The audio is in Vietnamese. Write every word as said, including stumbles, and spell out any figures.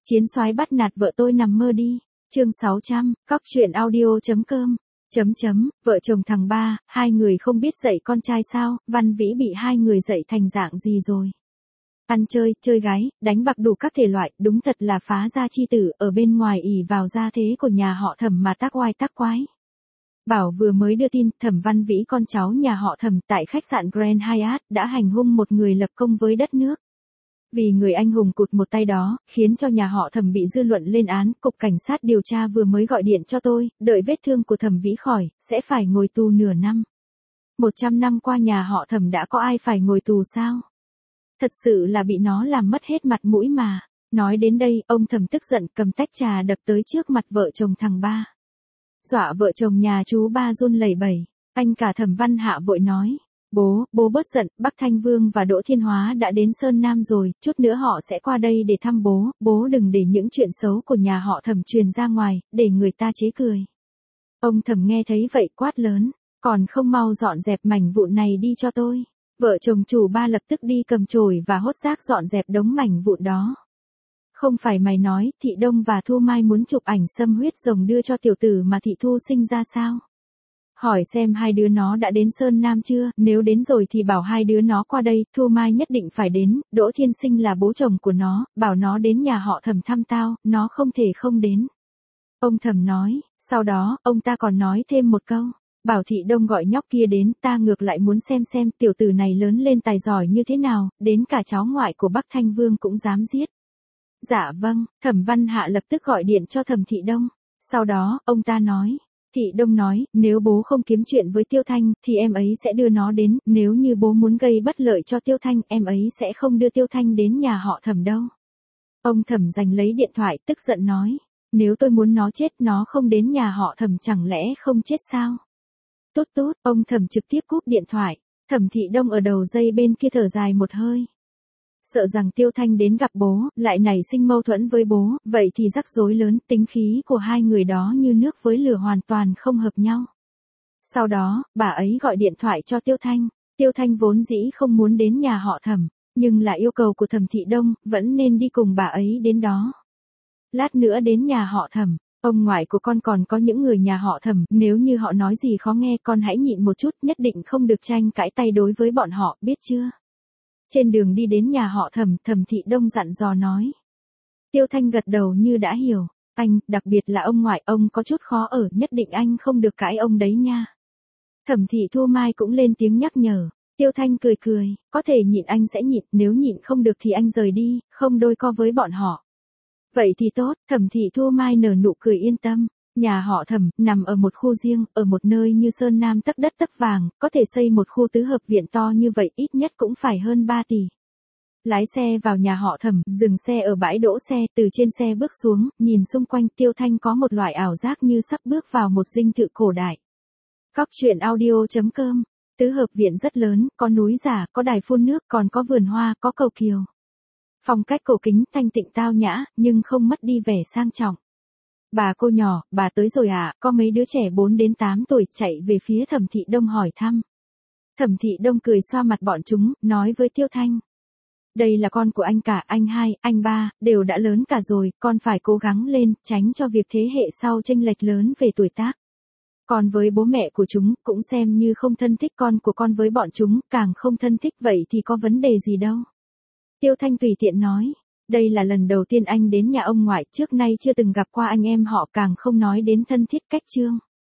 Chiến soái bắt nạt vợ tôi nằm mơ đi. Chương sáu trăm, cóc truyện audio chấm com. Chấm chấm, vợ chồng thằng ba, hai người không biết dạy con trai sao, Văn Vĩ bị hai người dạy thành dạng gì rồi. Ăn chơi, chơi gái, đánh bạc đủ các thể loại, đúng thật là phá gia chi tử, ở bên ngoài ỷ vào gia thế của nhà họ Thẩm mà tác oai tác quái. Bảo vừa mới đưa tin, Thẩm Văn Vĩ con cháu nhà họ Thẩm tại khách sạn Grand Hyatt đã hành hung một người lập công với đất nước. Vì người anh hùng cụt một tay đó, khiến cho nhà họ Thẩm bị dư luận lên án, cục cảnh sát điều tra vừa mới gọi điện cho tôi, đợi vết thương của Thẩm Vĩ khỏi, sẽ phải ngồi tù nửa năm. Một trăm năm qua nhà họ Thẩm đã có ai phải ngồi tù sao? Thật sự là bị nó làm mất hết mặt mũi mà. Nói đến đây, ông Thẩm tức giận cầm tách trà đập tới trước mặt vợ chồng thằng ba. Dọa vợ chồng nhà chú ba run lẩy bẩy. Anh cả Thẩm Văn Hạ vội nói. Bố, bố bớt giận, Bắc Thanh Vương và Đỗ Thiên Hóa đã đến Sơn Nam rồi, chút nữa họ sẽ qua đây để thăm bố, bố đừng để những chuyện xấu của nhà họ Thẩm truyền ra ngoài, để người ta chế cười. Ông Thẩm nghe thấy vậy quát lớn, còn không mau dọn dẹp mảnh vụn này đi cho tôi. Vợ chồng chủ ba lập tức đi cầm chổi và hốt rác dọn dẹp đống mảnh vụn đó. Không phải mày nói, Thị Đông và Thu Mai muốn chụp ảnh xâm huyết rồng đưa cho tiểu tử mà Thị Thu sinh ra sao? Hỏi xem hai đứa nó đã đến Sơn Nam chưa, nếu đến rồi thì bảo hai đứa nó qua đây, Thu Mai nhất định phải đến, Đỗ Thiên Sinh là bố chồng của nó, bảo nó đến nhà họ Thẩm thăm tao, nó không thể không đến. Ông Thẩm nói, sau đó, ông ta còn nói thêm một câu, bảo Thị Đông gọi nhóc kia đến, ta ngược lại muốn xem xem tiểu tử này lớn lên tài giỏi như thế nào, đến cả cháu ngoại của Bắc Thanh Vương cũng dám giết. Dạ vâng, Thẩm Văn Hạ lập tức gọi điện cho Thẩm Thị Đông, sau đó, ông ta nói. Thị Đông nói, nếu bố không kiếm chuyện với Tiêu Thanh, thì em ấy sẽ đưa nó đến, nếu như bố muốn gây bất lợi cho Tiêu Thanh, em ấy sẽ không đưa Tiêu Thanh đến nhà họ Thẩm đâu. Ông Thẩm giành lấy điện thoại, tức giận nói, nếu tôi muốn nó chết, nó không đến nhà họ Thẩm chẳng lẽ không chết sao? Tốt tốt, ông Thẩm trực tiếp cúp điện thoại, Thẩm Thị Đông ở đầu dây bên kia thở dài một hơi. Sợ rằng Tiêu Thanh đến gặp bố, lại nảy sinh mâu thuẫn với bố, vậy thì rắc rối lớn, tính khí của hai người đó như nước với lửa hoàn toàn không hợp nhau. Sau đó, bà ấy gọi điện thoại cho Tiêu Thanh, Tiêu Thanh vốn dĩ không muốn đến nhà họ Thẩm, nhưng là yêu cầu của Thẩm Thị Đông, vẫn nên đi cùng bà ấy đến đó. Lát nữa đến nhà họ Thẩm, ông ngoại của con còn có những người nhà họ Thẩm, nếu như họ nói gì khó nghe con hãy nhịn một chút, nhất định không được tranh cãi tay đối với bọn họ, biết chưa? Trên đường đi đến nhà họ Thẩm, Thẩm Thị Đông dặn dò nói. Tiêu Thanh gật đầu như đã hiểu, anh, đặc biệt là ông ngoại, ông có chút khó ở, nhất định anh không được cãi ông đấy nha. Thẩm Thị Thu Mai cũng lên tiếng nhắc nhở, Tiêu Thanh cười cười, có thể nhịn anh sẽ nhịn, nếu nhịn không được thì anh rời đi, không đôi co với bọn họ. Vậy thì tốt, Thẩm Thị Thu Mai nở nụ cười yên tâm. Nhà họ Thẩm nằm ở một khu riêng, ở một nơi như Sơn Nam tấc đất tấc vàng, có thể xây một khu tứ hợp viện to như vậy ít nhất cũng phải hơn ba tỷ. Lái xe vào nhà họ Thẩm, dừng xe ở bãi đỗ xe, từ trên xe bước xuống, nhìn xung quanh, Tiêu Thanh có một loại ảo giác như sắp bước vào một dinh thự cổ đại. Cóc truyện audio chấm com, tứ hợp viện rất lớn, có núi giả, có đài phun nước, còn có vườn hoa, có cầu kiều. Phong cách cổ kính, thanh tịnh tao nhã, nhưng không mất đi vẻ sang trọng. Bà cô nhỏ, bà tới rồi à, có mấy đứa trẻ bốn đến tám tuổi chạy về phía Thẩm Thị Đông hỏi thăm. Thẩm Thị Đông cười xoa mặt bọn chúng, nói với Tiêu Thanh. Đây là con của anh cả, anh hai, anh ba, đều đã lớn cả rồi, con phải cố gắng lên, tránh cho việc thế hệ sau chênh lệch lớn về tuổi tác. Còn với bố mẹ của chúng, cũng xem như không thân thích con của con với bọn chúng, càng không thân thích vậy thì có vấn đề gì đâu. Tiêu Thanh tùy tiện nói. Đây là lần đầu tiên anh đến nhà ông ngoại, trước nay chưa từng gặp qua anh em họ, càng không nói đến thân thiết cách trương.